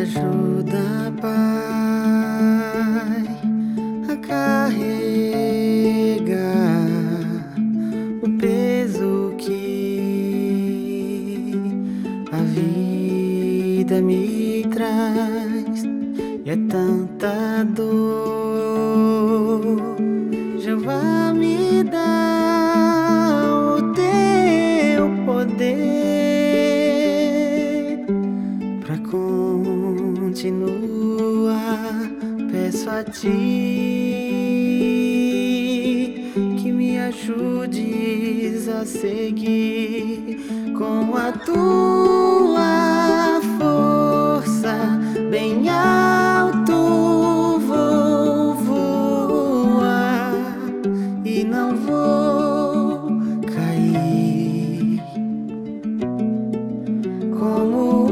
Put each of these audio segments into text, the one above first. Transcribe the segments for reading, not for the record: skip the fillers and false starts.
ajuda, Pai, a carregar o peso que a vida me traz. E é tanta dor, Jeová me dá o teu poder pra continuar. Peço a ti que me ajudes a seguir com a tua força. Bem alto vou voar e não vou cair. Como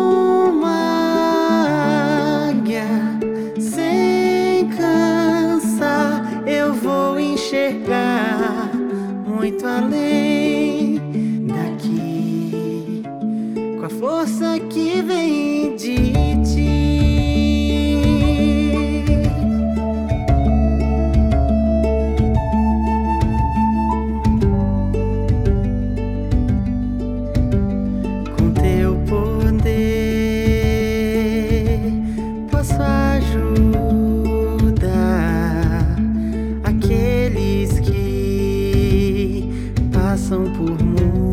uma águia sem cansar, eu vou enxergar muito além daqui, com a força que vem de ti. Com teu poder posso ajudar aqueles que passam por muito